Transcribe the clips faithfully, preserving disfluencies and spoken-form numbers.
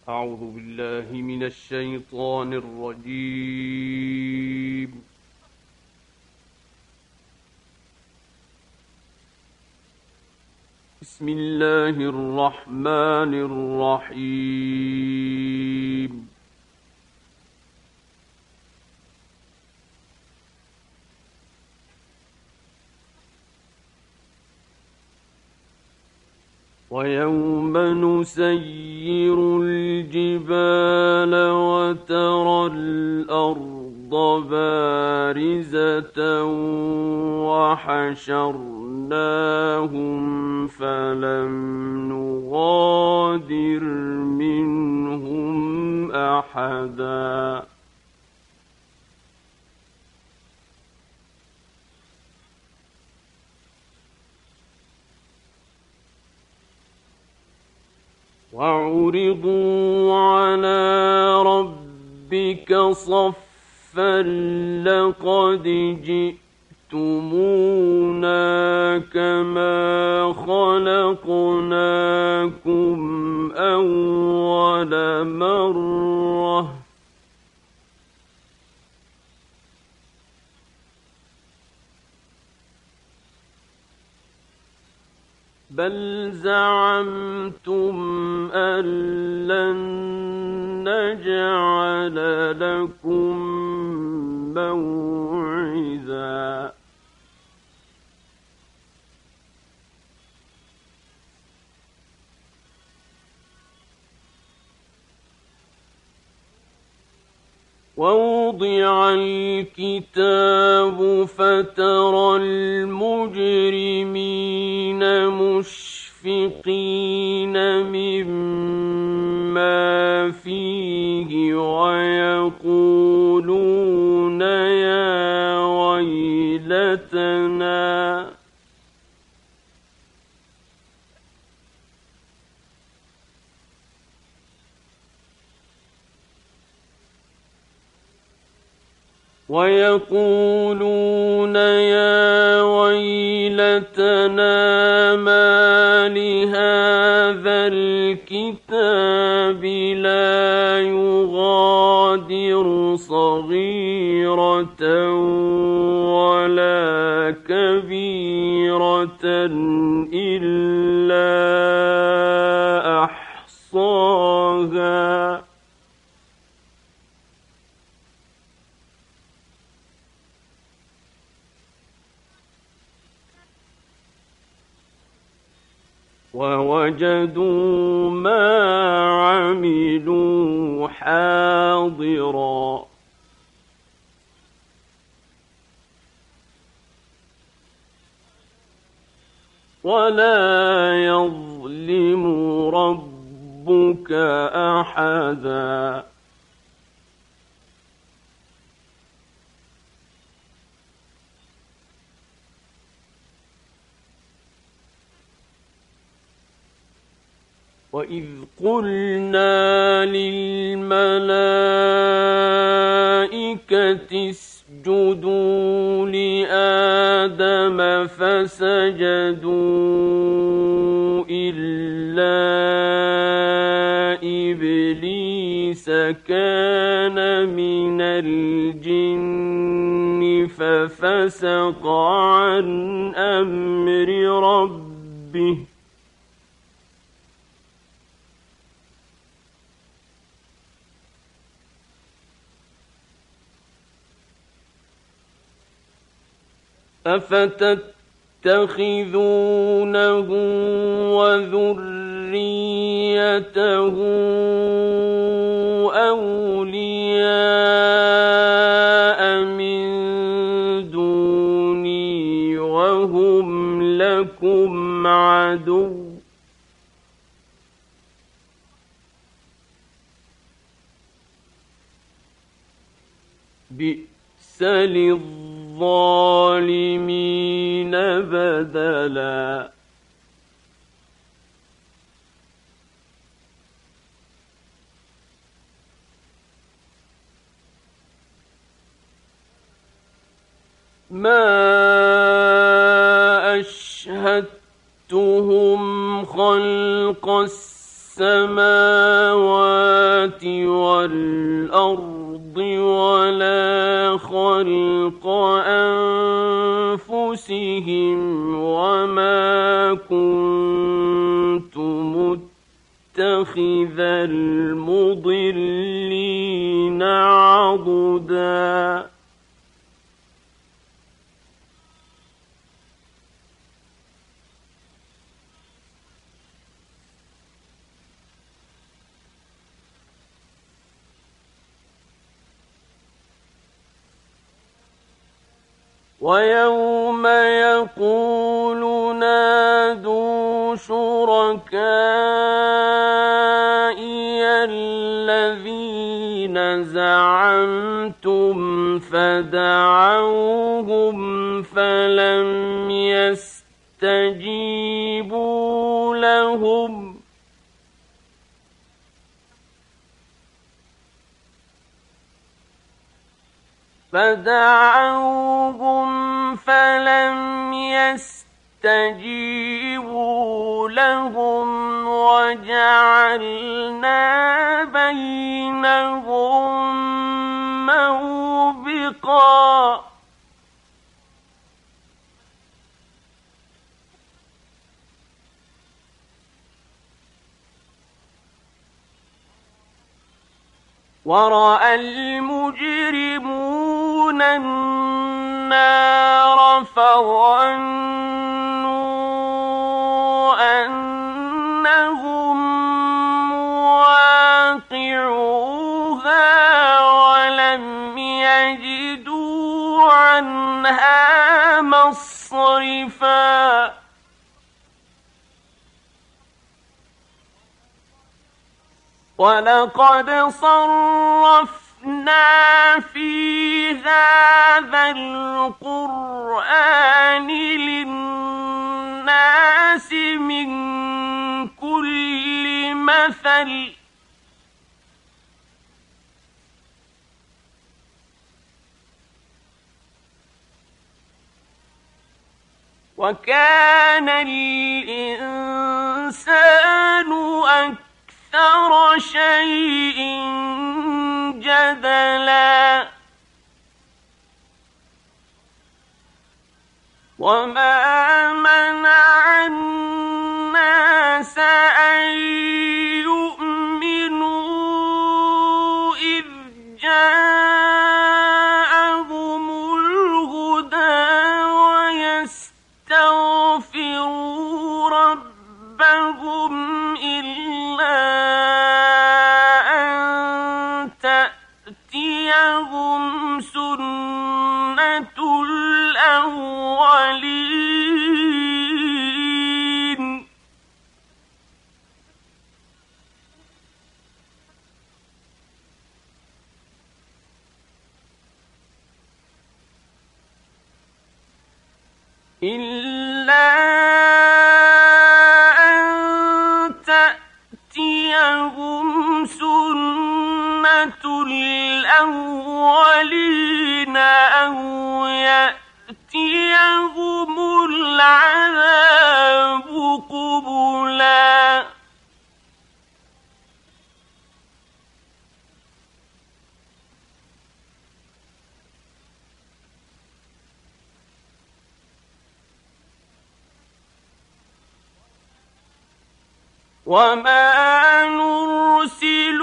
أعوذ بالله من الشيطان الرجيم. بسم الله الرحمن الرحيم. ويوم نسير الجبال وترى الأرض بارزة وحشرناهم فلم نغادر منهم أحدا وعرضوا على ربك صفا لقد جئتمونا كما خلقناكم أول مرة بل زعمتم أن لن نجعل لكم موعدا ووضع الكتاب فترى المجرمين مشفقين مما فيه ويقولون يا ويلتنا ويقولون يا ويلتنا ما لهذا الكتاب لا يغادر صغيرة ولا كبيرة إلا أحصاها ووجدوا ما عملوا حاضرا ولا يظلم ربك أحدا وإذ قلنا للملائكة اسجدوا لآدم فسجدوا إلا إبليس كان من الجن ففسق عن أمر ربه أفتتخذونه وذريته أولياء من دوني وهم لكم عدو بئس للظالمين بدلا ما أشهدتهم خلق السماوات السماوات والأرض ولا خلق أنفسهم وما كنت متخذ المضلين عضدا ويوم يقول نادوا شركائي الذين زعمتم فدعوهم فلم يستجيبوا لهم فدعوهم فلم يستجيبوا لهم وجعلنا بينهم موبقا ورأى المجرمون النار فظنوا أنهم مواقعوها ولم يجدوا عنها مصرفا ولقد صرفنا في هذا القرآن للناس من كل مثل وكان الإنسان أكثر أكثر شيء جدلا وما منع الناس أن يؤمنوا إذ جاءهم الهدى ويستغفروا ربهم إلا تأتيهم سنة الأولين إلا أن تأتيهم سنة الأولين أو يأتيهم العذاب قبلا وما نرسل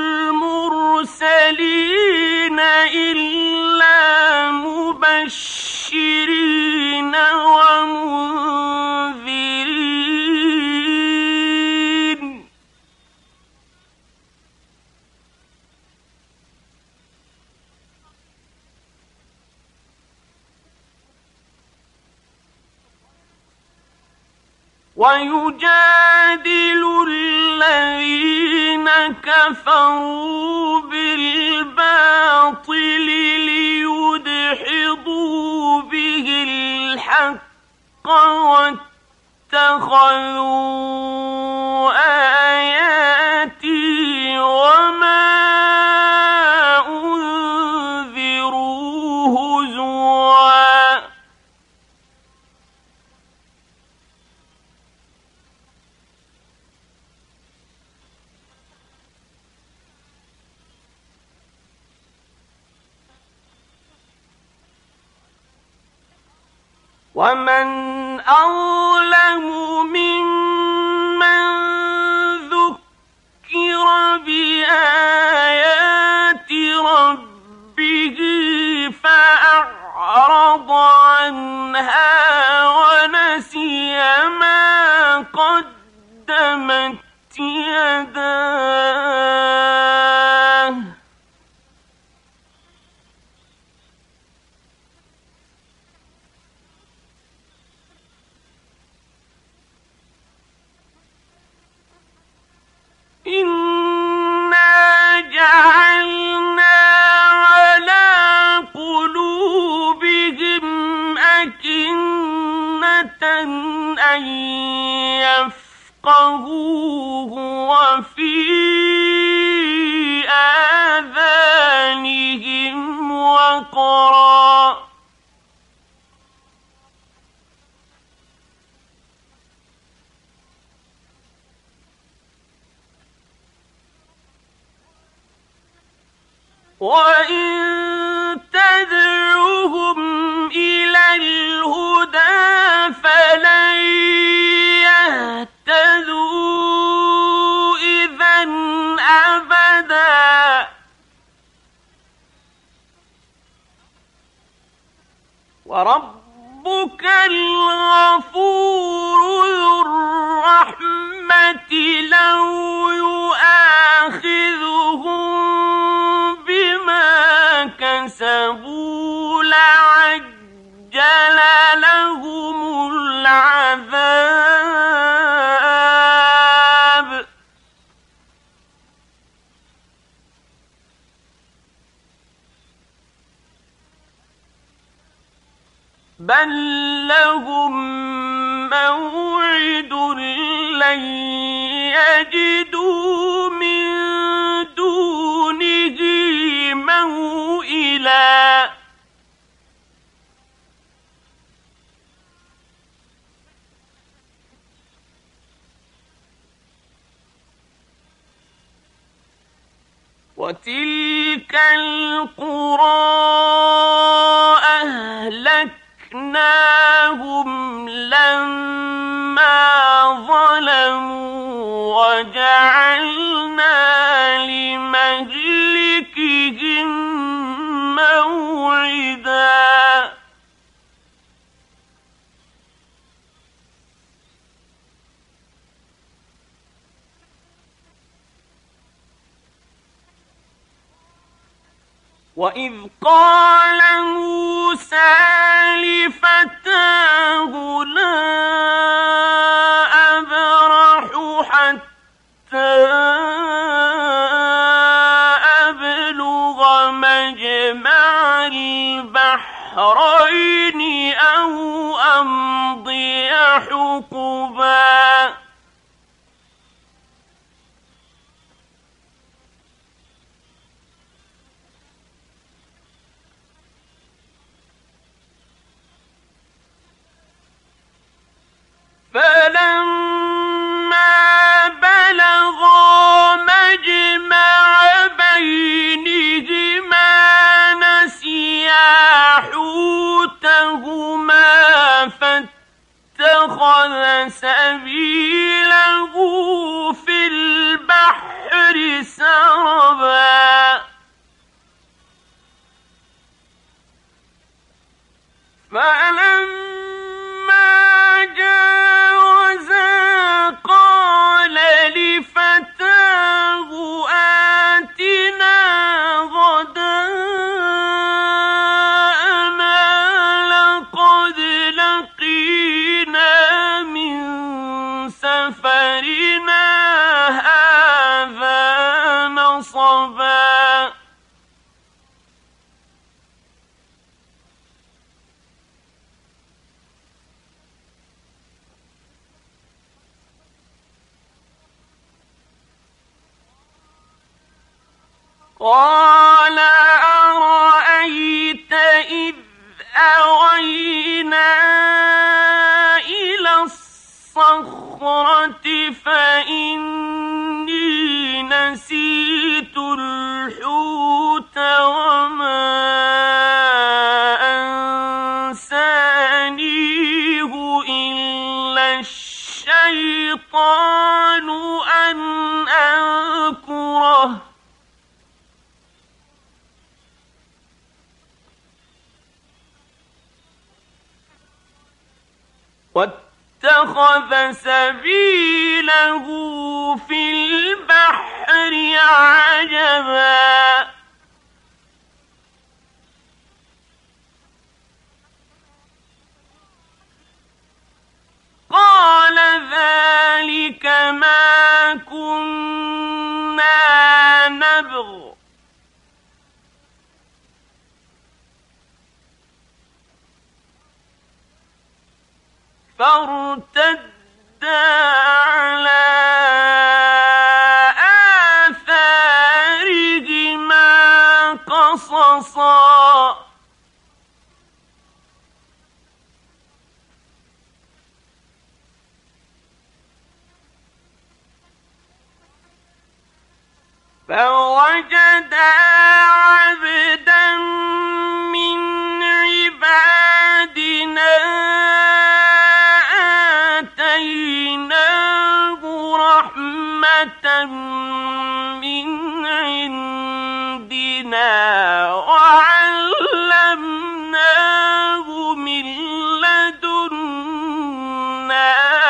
المرسلين إلا مبشرين ومنذرين ويجادل الذين كفروا بالباطل ليدحضوا به الحق واتخذوا آياتي وما أنذروا هزوا ومن أظلم ممن ذكر بآيات ربه فأعرض عنها ونسي ما قدمت يداه إنا جعلنا على قلوبهم أكنة أن يفقهوه وفي آذانهم وقرا وإن تدعوهم إلى الهدى فلن يهتدوا إذا أبدا وربك الغفور ذو الرحمة لو يؤاخذهم كسبوا لعجل لهم العذاب بل لهم موعد لن يجدوا من دونه موئلا وتلك القرى أهلكناهم لما ظلموا وجعلنا لمهلكهم موعدا وإذ قال موسى لفتاه لا أبرح حتى أبلغ مجمع البحرين أو أمضي حقبا فلما بلغا مجمع بينهما نسيا حوتهما فاتخذ سبيله في البحر سربا فلما جاوزا قال لفتاه آتنا غداءنا لقد لقينا من سفرنا هذا نصبا قال أرأيت إذ أوينا إلى الصخرة فإني نسيت الحوت وما أنساني واتخذ سبيله في البحر عجبا قال ذلك ما كنا نبغ فارتدا على آثارهما قصصا فوجدا عبدا من عبادنا آتيناه رحمة من عندنا وعلمناه من لدنا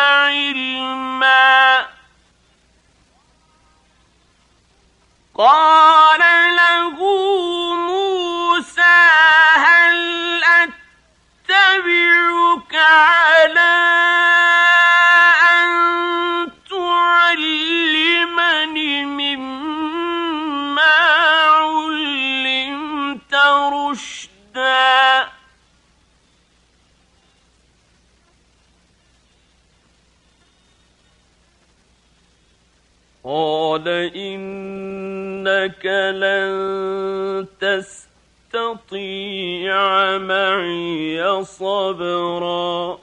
علما قال له موسى هل أتبعك على أن تعلمني مما علمت رشدا قال إنك لن تستطيع معي صبرا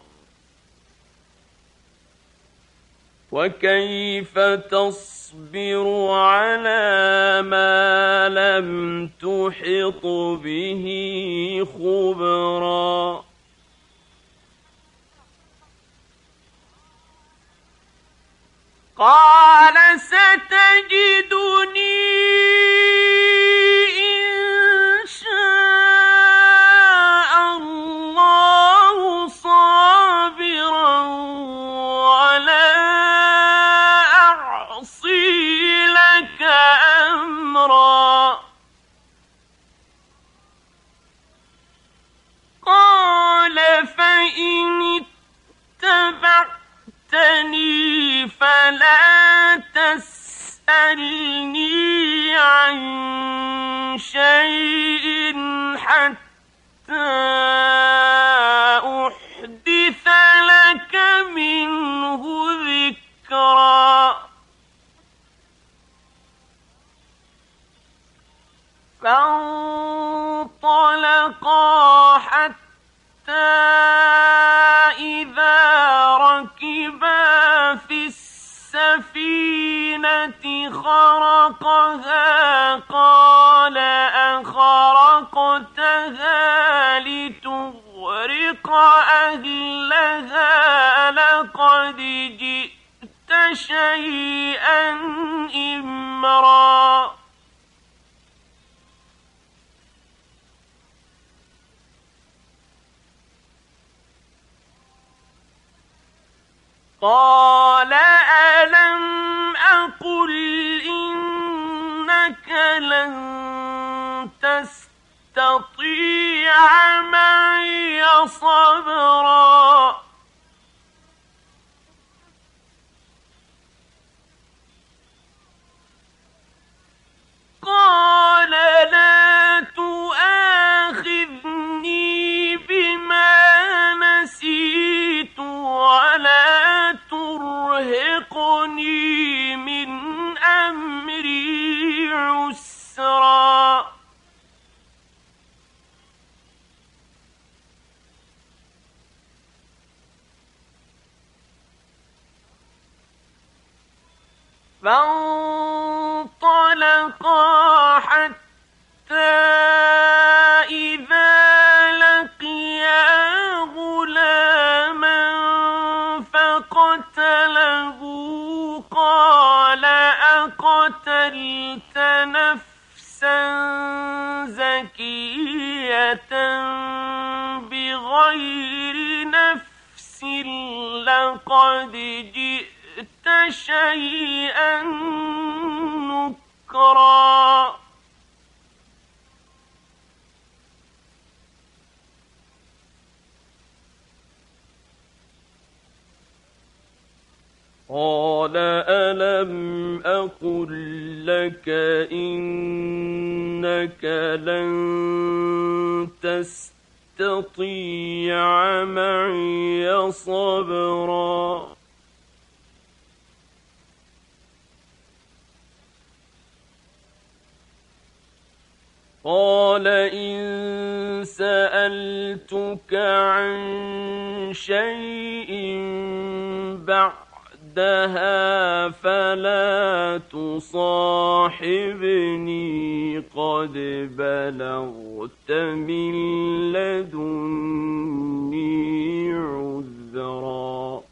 وكيف تصبر على ما لم تحط به خبرا قال ستجدني إن شاء الله صابرا ولا أعصي لك أمرا قال فإن اتبعتني فلا تسألني عن شيء حتى أحدث لك منه ذكرا فانطلقا حتى إذا ركبا في السفينة خرقها قال أخرقتها لتغرق أهلها لقد جئت شيئا إمرا قال ألم أقل إنك لن تستطيع معي صبرا قال لا تؤاخذني بما نسيت ولا ترهقني من أمري عسرا فانطلقا حتى إذا لقيا غلاما فقتله قال أقتلت نفسا زكية بغير نفس لقد جئت شيئا نكرا قال ألم أقل لك إنك لن تستطيع معي صبرا قال إن سألتك عن شيء بعدها فلا تصاحبني قد بلغت من لدني عذرا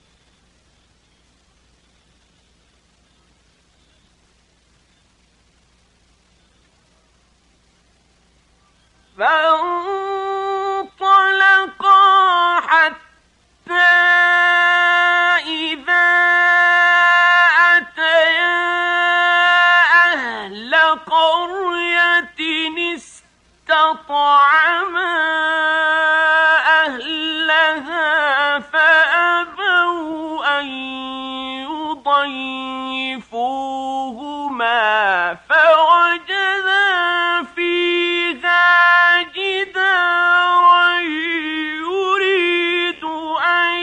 فانطلقا حتى إذا أتيا أهل قرية استطعما أهلها فأبوا أن يضيفوهما فوجدا فيها جدارا يريد أن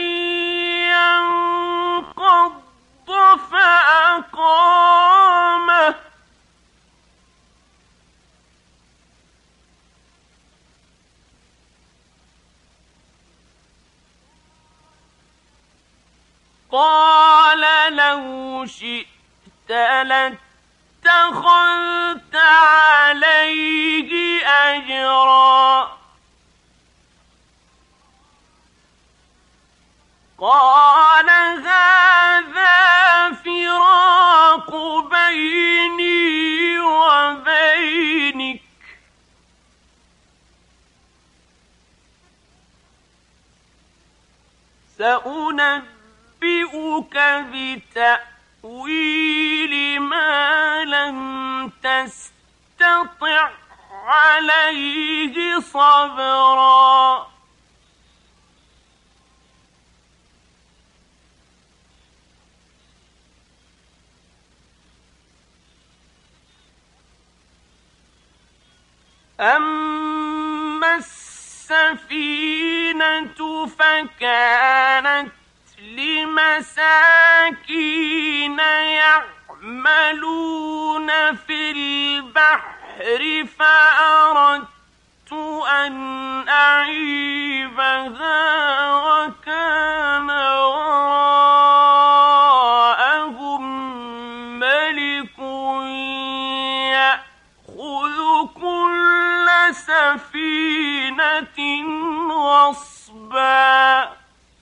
ينقض فأقامه قال لو شئت لاتخذت عليه أجرا قال هذا فراق بيني وبينك سأنبئك بتأويل ما لم تستطع عليه صبرا أما السفينة فكانت لمساكين يعملون في البحر فأردت أن أعيبها وكان وراءهم ملك يأخذ كل سفينة غصبا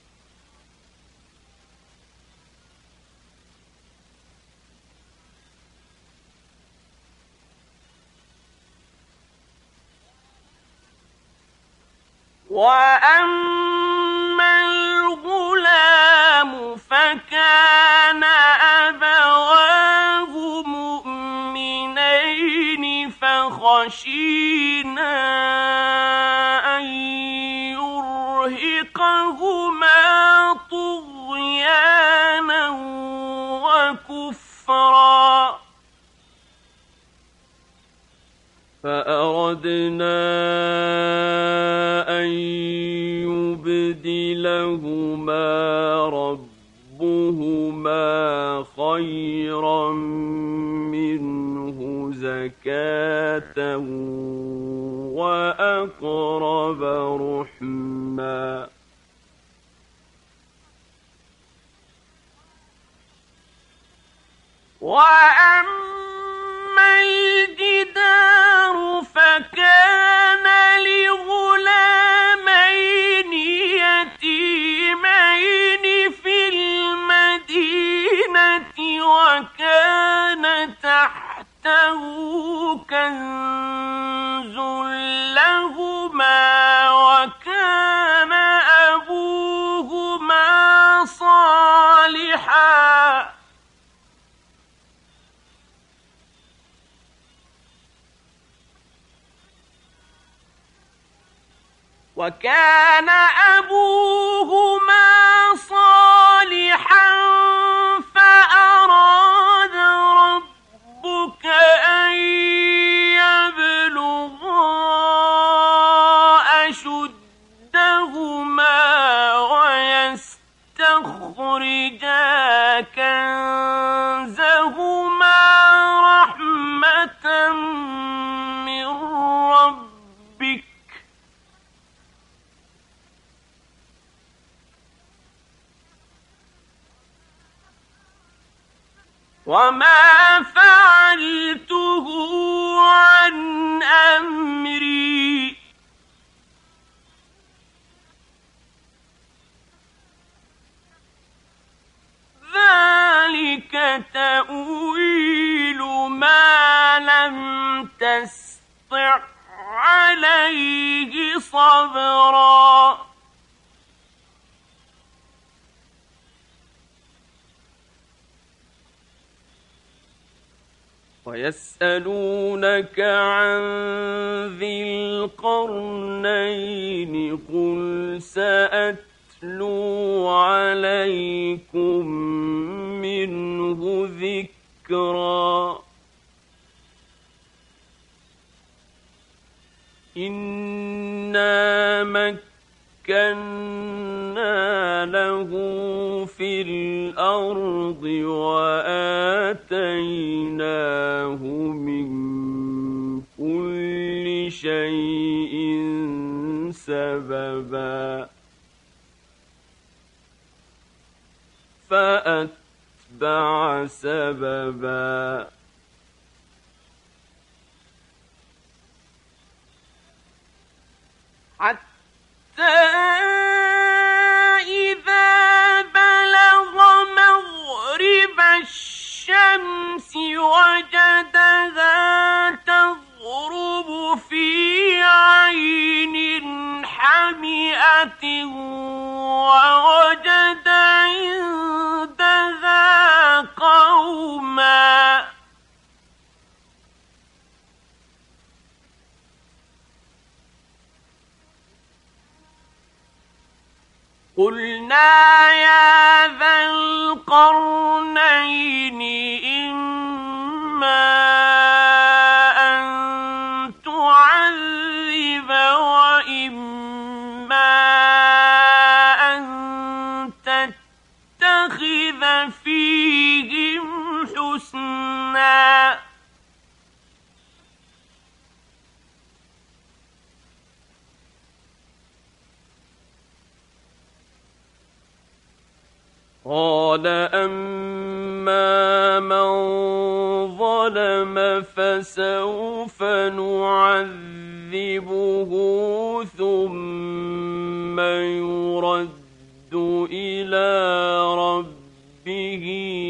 وأما الغلام فكان أبواه مؤمنين فخشينا أن يرهقهما طغيانا وكفرا فأردنا أن يبدلهما ربهما خيرا منه زكاة وأقرب رحما وأما الجدار فكان لغلامين يتيمين في المدينة وكان تحته كنز لهما وكان أبوهما صالحا وكان أبوهما صالحا فأراد ربك أن يبلغا أشدهما ويستخرجا كنزهما رحمة من ربك وما فعلته عن أمري ذلك تأويل ما لم تستطع عليه صبرا ويسألونك عن ذي القرنين قل سأتلو عليكم منه ذكرا إنا مكنا له في الأرض وآتيناه من كل شيء سببا فأتبع سببا حتى إذا بلغ مغرب الشمس وجدها تغرب في عين حمئة ووجد عندها قوما قلنا يا ذا القرنين إما أن تعذب وإما أن تتخذ فيهم حسنا قال أما من ظلم فسوف نعذبه ثم يرد إلى ربه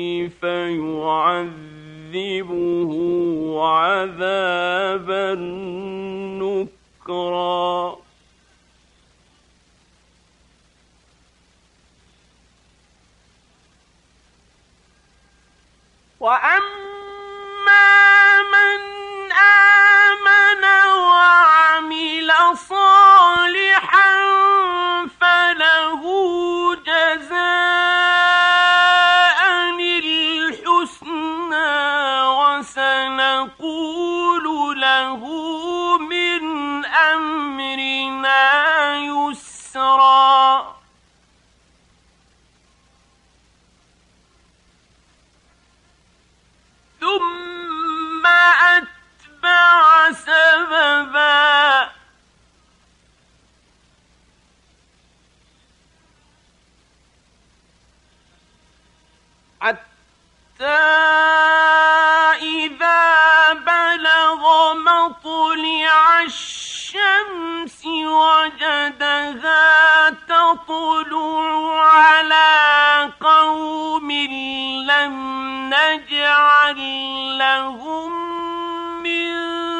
فيعذبه عذابا نكرا وأما من آمن وعمل صالحا فله جزاء الحسنى وسنقول له من أمرنا يسرا ثم أتبع سببا حتى إذا بلغ مطلع الشمس وجدها تطلع على قوم لم نجعل لهم من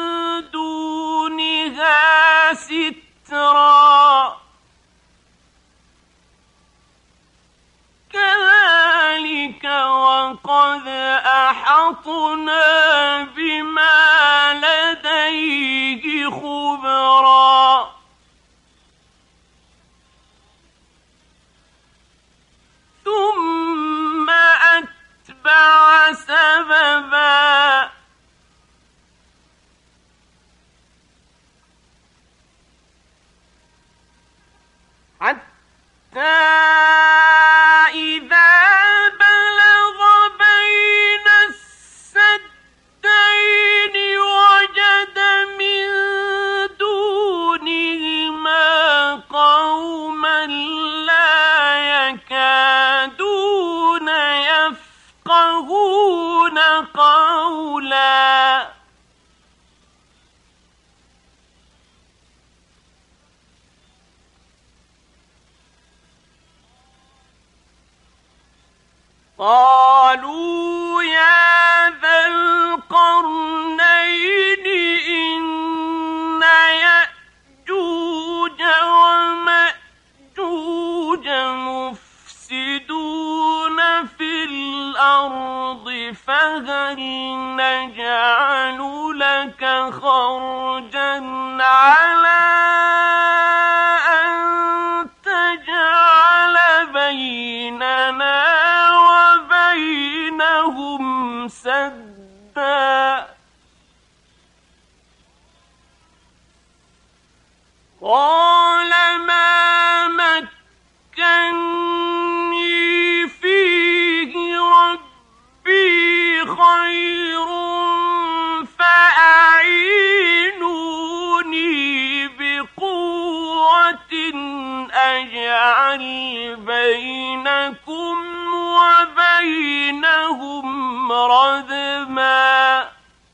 دونها سترا كذلك وقد أحطنا بما لديه خبرا حتى إذا بلغ بين السدين وجد من دونهما قوما لا يكادون يفقهون قولا قالوا يا ذا القرنين إن يأجوج ومأجوج مفسدون في الأرض فهل نجعل لك خرجا على أن تجعل بيننا وبينهم سدا قال ما مكني فيه ربي خير فأعينوني بقوة أجعل بينكم وبينهم ردما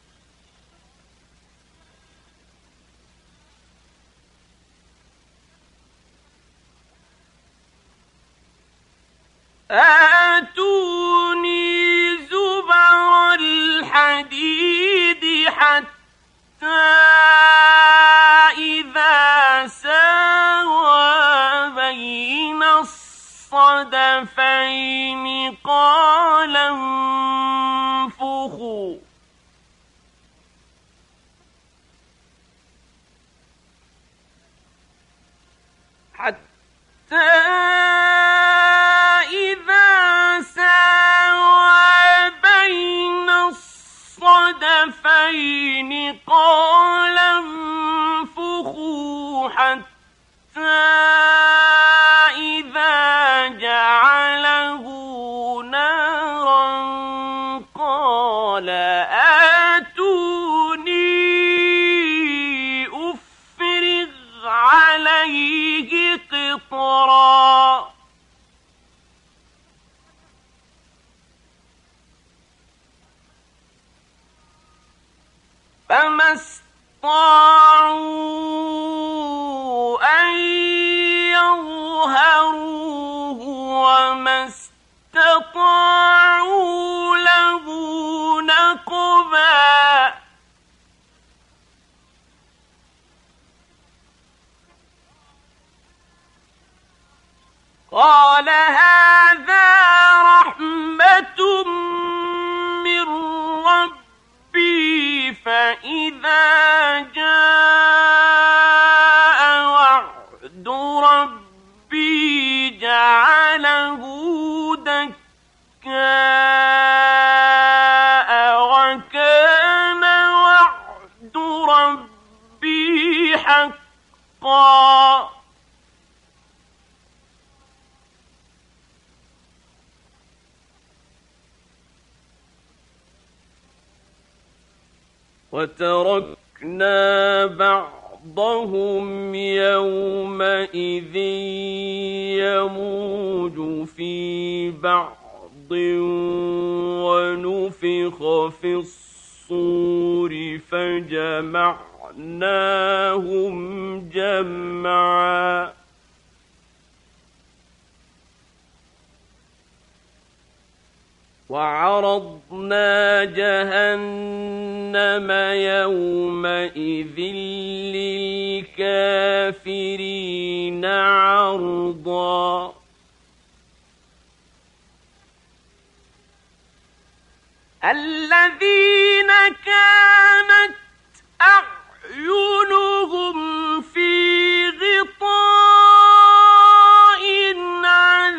آتوني زبر الحديد حتى إذا ساوى بين الصدفين قال انفخوا حتى إذا ساوى بين الصدفين قال انفخوا حتى إذا جعله نارا قال آتوني أفرغ عليه قطرا فما استطاعوا أن يظهروه وما استطاعوا له نقبا قال هذا رحمة من ربي فإذا جاء وعد ربي جعله دكاء وكان وعد ربي حقا وتركنا بعضهم يومئذ يموج في بعض ونفخ في الصور فجمعناهم جمعا وعرضنا جهنم يومئذ للكافرين عرضا الذين كانت أعينهم في غطاء عن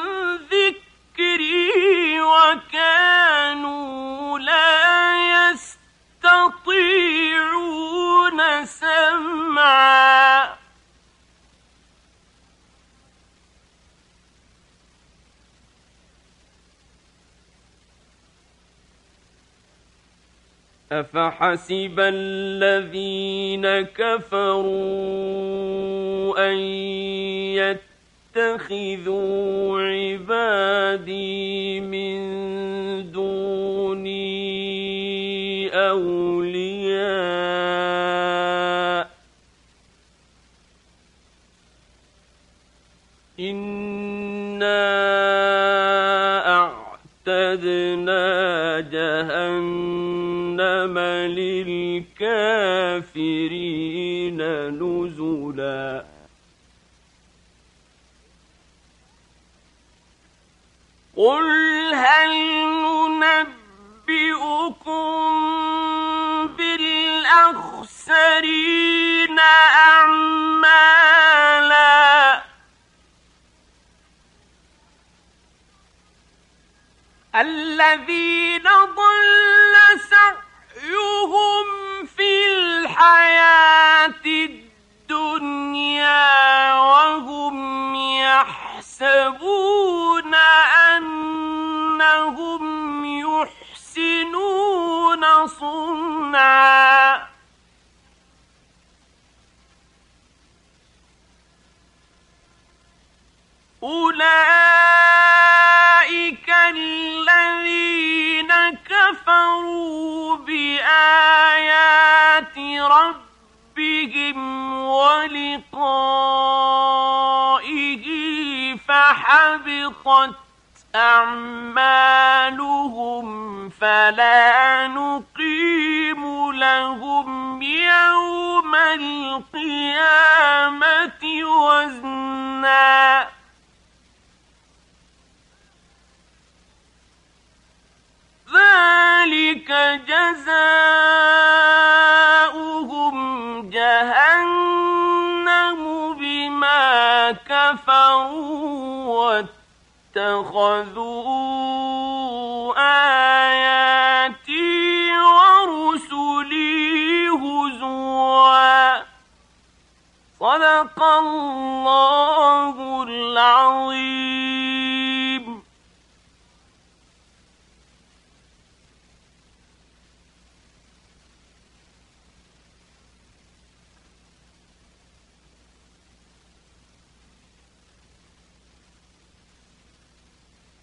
ذكري وكانوا لا يستطيعون سمعا أفحسب الذين كفروا أن يتخذوا عبادي من دوني أولياء إنا أعتدنا جهنم للكافرين نزلا قل هل ننبئكم بالأخسرين أعمالا الذين ضل سعيهم في الحياة الدنيا وهم يحسبون أنهم يحسنون صنعا أولئك الذين كفروا بآيات ربهم ولقائه فحبطت أعمالهم فلا نقيم لهم يوم القيامة وزنا ذلك جزاؤهم جهنم بما كفروا واتخذوا آياتي ورسلي هزوا صدق الله